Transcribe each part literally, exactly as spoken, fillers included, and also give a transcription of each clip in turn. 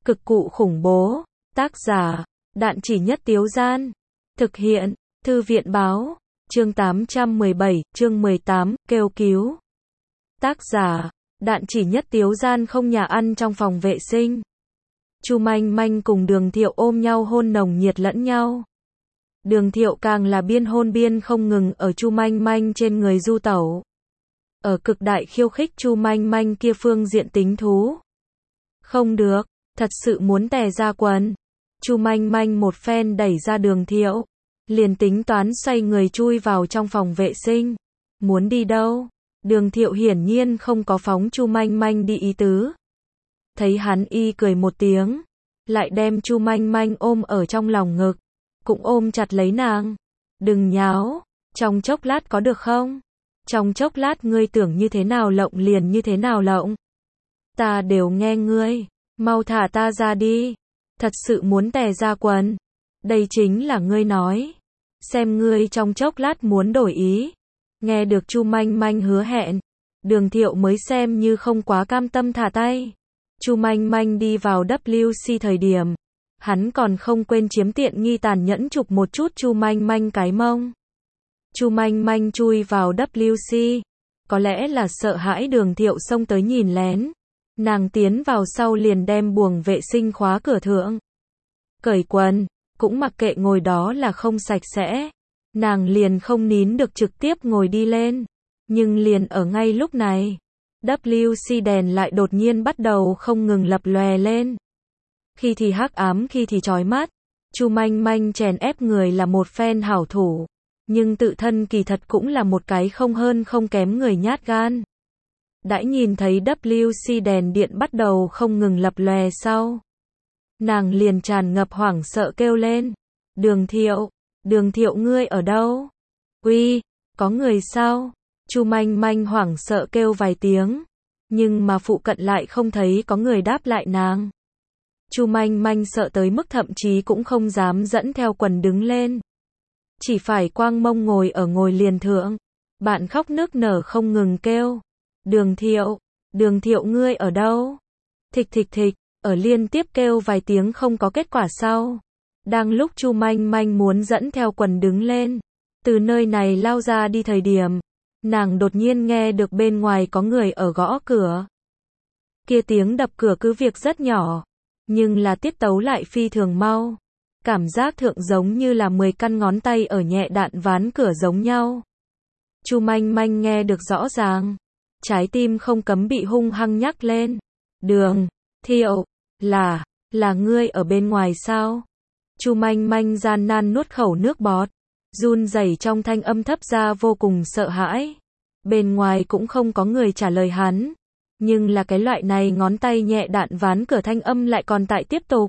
Cực cụ khủng bố. Tác giả, Đạn Chỉ Nhất Tiếu Gian. Thực hiện, Thư viện Báo. Chương tám trăm mười bảy, chương mười tám, kêu cứu. Tác giả, Đạn Chỉ Nhất Tiếu Gian. Không nhà ăn trong phòng vệ sinh. Chu Manh Manh cùng Đường Thiệu ôm nhau hôn nồng nhiệt lẫn nhau. Đường Thiệu càng là biên hôn biên không ngừng ở Chu Manh Manh trên người du tẩu. Ở cực đại khiêu khích Chu Manh Manh kia phương diện tính thú. Không được, thật sự muốn tè ra quần. Chu Manh Manh một phen đẩy ra Đường Thiệu, liền tính toán xoay người chui vào trong phòng vệ sinh. Muốn đi đâu? Đường Thiệu hiển nhiên không có phóng Chu Manh Manh đi ý tứ. Thấy hắn y cười một tiếng, lại đem Chu Manh Manh ôm ở trong lòng ngực, cũng ôm chặt lấy nàng. Đừng nháo, trong chốc lát có được không? Trong chốc lát ngươi tưởng như thế nào lộng liền như thế nào lộng. Ta đều nghe ngươi, mau thả ta ra đi. Thật sự muốn tè ra quần. Đây chính là ngươi nói. Xem ngươi trong chốc lát muốn đổi ý. Nghe được Chu Manh Manh hứa hẹn, Đường Thiệu mới xem như không quá cam tâm thả tay. Chu Manh Manh đi vào W C thời điểm, hắn còn không quên chiếm tiện nghi tàn nhẫn chụp một chút Chu Manh Manh cái mông. Chu Manh Manh chui vào W C, có lẽ là sợ hãi Đường Thiệu xông tới nhìn lén. Nàng tiến vào sau liền đem buồng vệ sinh khóa cửa thượng. Cởi quần, cũng mặc kệ ngồi đó là không sạch sẽ. Nàng liền không nín được trực tiếp ngồi đi lên. Nhưng liền ở ngay lúc này, W C đèn lại đột nhiên bắt đầu không ngừng lập lòe lên. Khi thì hắc ám khi thì chói mắt. Chu Manh Manh chèn ép người là một phen hảo thủ, nhưng tự thân kỳ thật cũng là một cái không hơn không kém người nhát gan. Đã nhìn thấy W C đèn điện bắt đầu không ngừng lập lòe sau, nàng liền tràn ngập hoảng sợ kêu lên. Đường Thiệu, Đường Thiệu ngươi ở đâu? Uy, có người sao? Chu Manh Manh hoảng sợ kêu vài tiếng, nhưng mà phụ cận lại không thấy có người đáp lại nàng. Chu Manh Manh sợ tới mức thậm chí cũng không dám dẫn theo quần đứng lên. Chỉ phải quang mông ngồi ở ngồi liền thượng. Bạn khóc nức nở không ngừng kêu. Đường Thiệu, Đường Thiệu ngươi ở đâu? Thịch thịch thịch, ở liên tiếp kêu vài tiếng không có kết quả sau. Đang lúc Chu Manh Manh muốn dẫn theo quần đứng lên, từ nơi này lao ra đi thời điểm, nàng đột nhiên nghe được bên ngoài có người ở gõ cửa. Kia tiếng đập cửa cứ việc rất nhỏ, nhưng là tiết tấu lại phi thường mau. Cảm giác thượng giống như là mười căn ngón tay ở nhẹ đạn ván cửa giống nhau. Chu Manh Manh nghe được rõ ràng, trái tim không cấm bị hung hăng nhắc lên. Đường Thiệu, là, là ngươi ở bên ngoài sao? Chu Manh Manh gian nan nuốt khẩu nước bọt, run rẩy trong thanh âm thấp ra vô cùng sợ hãi. Bên ngoài cũng không có người trả lời hắn, nhưng là cái loại này ngón tay nhẹ đạn ván cửa thanh âm lại còn tại tiếp tục.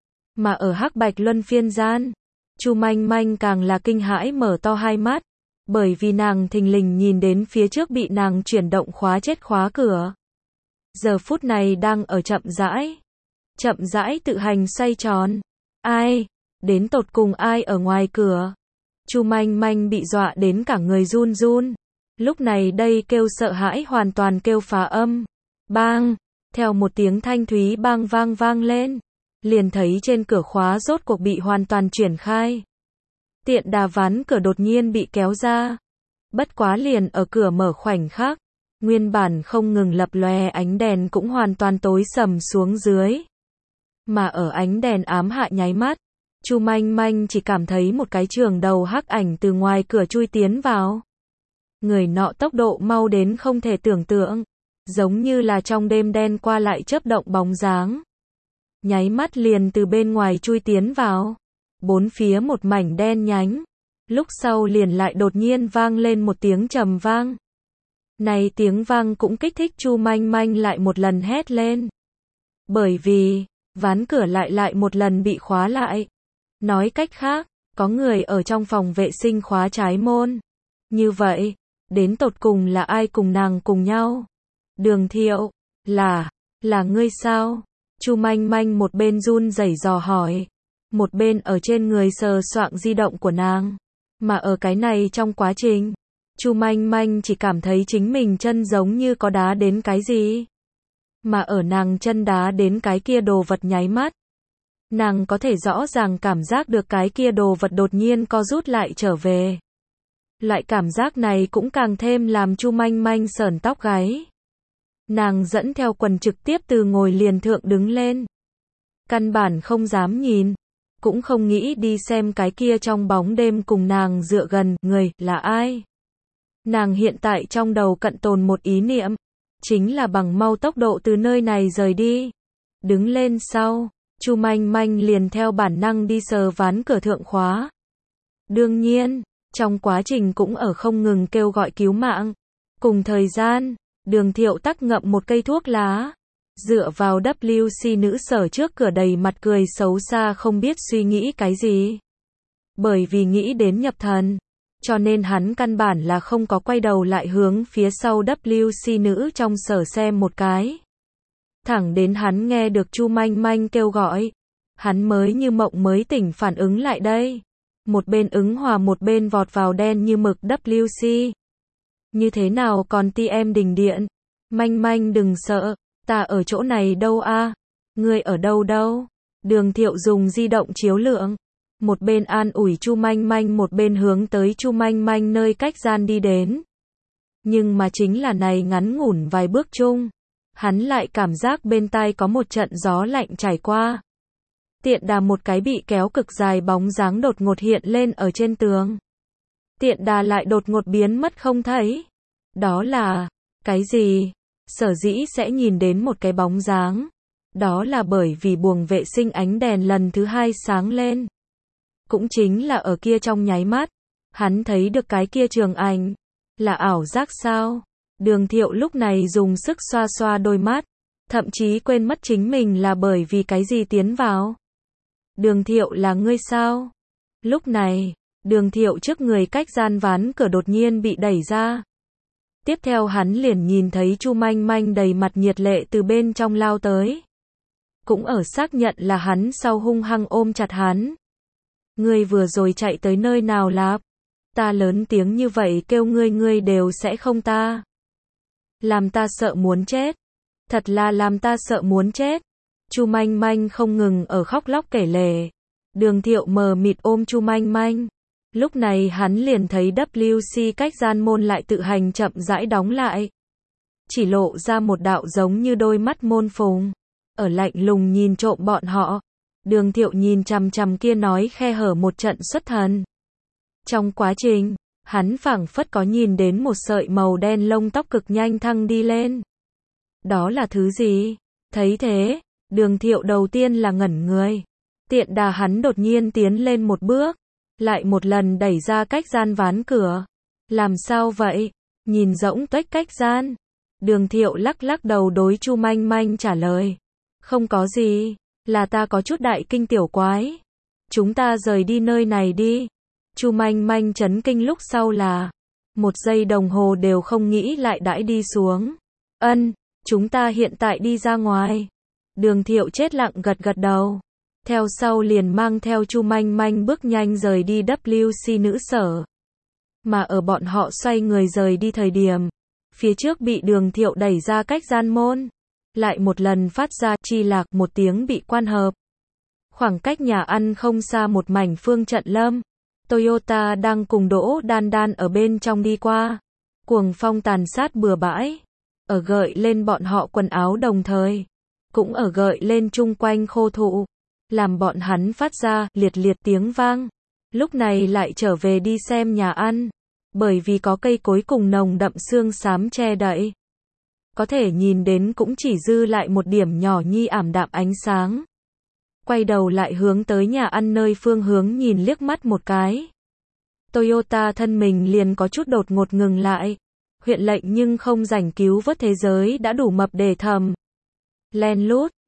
Mà ở hắc bạch luân phiên gian, Chu Manh Manh càng là kinh hãi mở to hai mắt, bởi vì nàng thình lình nhìn đến phía trước bị nàng chuyển động khóa chết khóa cửa. Giờ phút này đang ở chậm rãi, chậm rãi tự hành xoay tròn. Ai? Đến tột cùng ai ở ngoài cửa? Chu Manh Manh bị dọa đến cả người run run. Lúc này đây kêu sợ hãi hoàn toàn kêu phá âm. Bang! Theo một tiếng thanh thúy bang vang vang lên, liền thấy trên cửa khóa rốt cuộc bị hoàn toàn chuyển khai. Tiện đà ván cửa đột nhiên bị kéo ra. Bất quá liền ở cửa mở khoảnh khắc, nguyên bản không ngừng lập lòe ánh đèn cũng hoàn toàn tối sầm xuống dưới. Mà ở ánh đèn ám hạ nháy mắt, Chu Manh Manh chỉ cảm thấy một cái trường đầu hắc ảnh từ ngoài cửa chui tiến vào. Người nọ tốc độ mau đến không thể tưởng tượng, giống như là trong đêm đen qua lại chớp động bóng dáng. Nháy mắt liền từ bên ngoài chui tiến vào. Bốn phía một mảnh đen nhánh. Lúc sau liền lại đột nhiên vang lên một tiếng trầm vang. Này tiếng vang cũng kích thích Chu Manh Manh lại một lần hét lên. Bởi vì, ván cửa lại lại một lần bị khóa lại. Nói cách khác, có người ở trong phòng vệ sinh khóa trái môn. Như vậy, đến tột cùng là ai cùng nàng cùng nhau? Đường Thiệu, là, là ngươi sao? Chu Manh Manh một bên run rẩy dò hỏi, một bên ở trên người sờ soạng di động của nàng. Mà ở cái này trong quá trình, Chu Manh Manh chỉ cảm thấy chính mình chân giống như có đá đến cái gì. Mà ở nàng chân đá đến cái kia đồ vật nháy mắt, nàng có thể rõ ràng cảm giác được cái kia đồ vật đột nhiên co rút lại trở về. Loại cảm giác này cũng càng thêm làm Chu Manh Manh sởn tóc gáy. Nàng dẫn theo quần trực tiếp từ ngồi liền thượng đứng lên. Căn bản không dám nhìn, cũng không nghĩ đi xem cái kia trong bóng đêm cùng nàng dựa gần, người, là ai. Nàng hiện tại trong đầu cận tồn một ý niệm, chính là bằng mau tốc độ từ nơi này rời đi. Đứng lên sau, Chu Manh Manh liền theo bản năng đi sờ ván cửa thượng khóa. Đương nhiên, trong quá trình cũng ở không ngừng kêu gọi cứu mạng. Cùng thời gian, Đường Thiệu tắc ngậm một cây thuốc lá, dựa vào W C nữ sở trước cửa đầy mặt cười xấu xa không biết suy nghĩ cái gì. Bởi vì nghĩ đến nhập thần, cho nên hắn căn bản là không có quay đầu lại hướng phía sau W C nữ trong sở xem một cái. Thẳng đến hắn nghe được Chu Manh Manh kêu gọi, hắn mới như mộng mới tỉnh phản ứng lại đây. Một bên ứng hòa một bên vọt vào đen như mực W C. Như thế nào còn ti em đình điện? Manh Manh đừng sợ, ta ở chỗ này đâu a? Ngươi ở đâu đâu? Đường Thiệu dùng di động chiếu lượng, một bên an ủi Chu Manh Manh một bên hướng tới Chu Manh Manh nơi cách gian đi đến. Nhưng mà chính là này ngắn ngủn vài bước chung, hắn lại cảm giác bên tai có một trận gió lạnh trải qua. Tiện đà một cái bị kéo cực dài bóng dáng đột ngột hiện lên ở trên tường. Tiện đà lại đột ngột biến mất không thấy. Đó là, cái gì? Sở dĩ sẽ nhìn đến một cái bóng dáng. Đó là bởi vì buồng vệ sinh ánh đèn lần thứ hai sáng lên. Cũng chính là ở kia trong nháy mắt. Hắn thấy được cái kia trường ảnh. Là ảo giác sao? Đường Thiệu lúc này dùng sức xoa xoa đôi mắt. Thậm chí quên mất chính mình là bởi vì cái gì tiến vào. Đường Thiệu là ngươi sao? Lúc này, Đường Thiệu trước người cách gian ván cửa đột nhiên bị đẩy ra. Tiếp theo hắn liền nhìn thấy Chu Manh Manh đầy mặt nhiệt lệ từ bên trong lao tới. Cũng ở xác nhận là hắn sau hung hăng ôm chặt hắn. Ngươi vừa rồi chạy tới nơi nào lạp? Ta lớn tiếng như vậy kêu ngươi ngươi đều sẽ không ta. Làm ta sợ muốn chết. Thật là làm ta sợ muốn chết. Chu Manh Manh không ngừng ở khóc lóc kể lể. Đường Thiệu mờ mịt ôm Chu Manh Manh. Lúc này hắn liền thấy W C cách gian môn lại tự hành chậm rãi đóng lại. Chỉ lộ ra một đạo giống như đôi mắt môn phùng. Ở lạnh lùng nhìn trộm bọn họ. Đường Thiệu nhìn chằm chằm kia nói khe hở một trận xuất thần. Trong quá trình, hắn phảng phất có nhìn đến một sợi màu đen lông tóc cực nhanh thăng đi lên. Đó là thứ gì? Thấy thế, Đường Thiệu đầu tiên là ngẩn người. Tiện đà hắn đột nhiên tiến lên một bước. Lại một lần đẩy ra cách gian ván cửa. Làm sao vậy? Nhìn rỗng tuếch cách gian. Đường Thiệu lắc lắc đầu đối Chu Manh Manh trả lời. Không có gì, là ta có chút đại kinh tiểu quái. Chúng ta rời đi nơi này đi. Chu Manh Manh chấn kinh lúc sau là một giây đồng hồ đều không nghĩ lại đãi đi xuống. Ân, chúng ta hiện tại đi ra ngoài. Đường Thiệu chết lặng gật gật đầu. Theo sau liền mang theo Chu Manh Manh bước nhanh rời đi W C nữ sở. Mà ở bọn họ xoay người rời đi thời điểm, phía trước bị Đường Thiệu đẩy ra cách gian môn. Lại một lần phát ra chi lạc một tiếng bị quan hợp. Khoảng cách nhà ăn không xa một mảnh phương trận lâm. Toyota đang cùng Đỗ Đan Đan ở bên trong đi qua. Cuồng phong tàn sát bừa bãi. Ở gợi lên bọn họ quần áo đồng thời. Cũng ở gợi lên chung quanh khô thụ. Làm bọn hắn phát ra liệt liệt tiếng vang. Lúc này lại trở về đi xem nhà ăn. Bởi vì có cây cối cùng nồng đậm xương xám che đậy. Có thể nhìn đến cũng chỉ dư lại một điểm nhỏ nhi ảm đạm ánh sáng. Quay đầu lại hướng tới nhà ăn nơi phương hướng nhìn liếc mắt một cái. Toyota thân mình liền có chút đột ngột ngừng lại. Huyện lệnh nhưng không rảnh cứu vớt thế giới đã đủ mập để thầm. Len lút,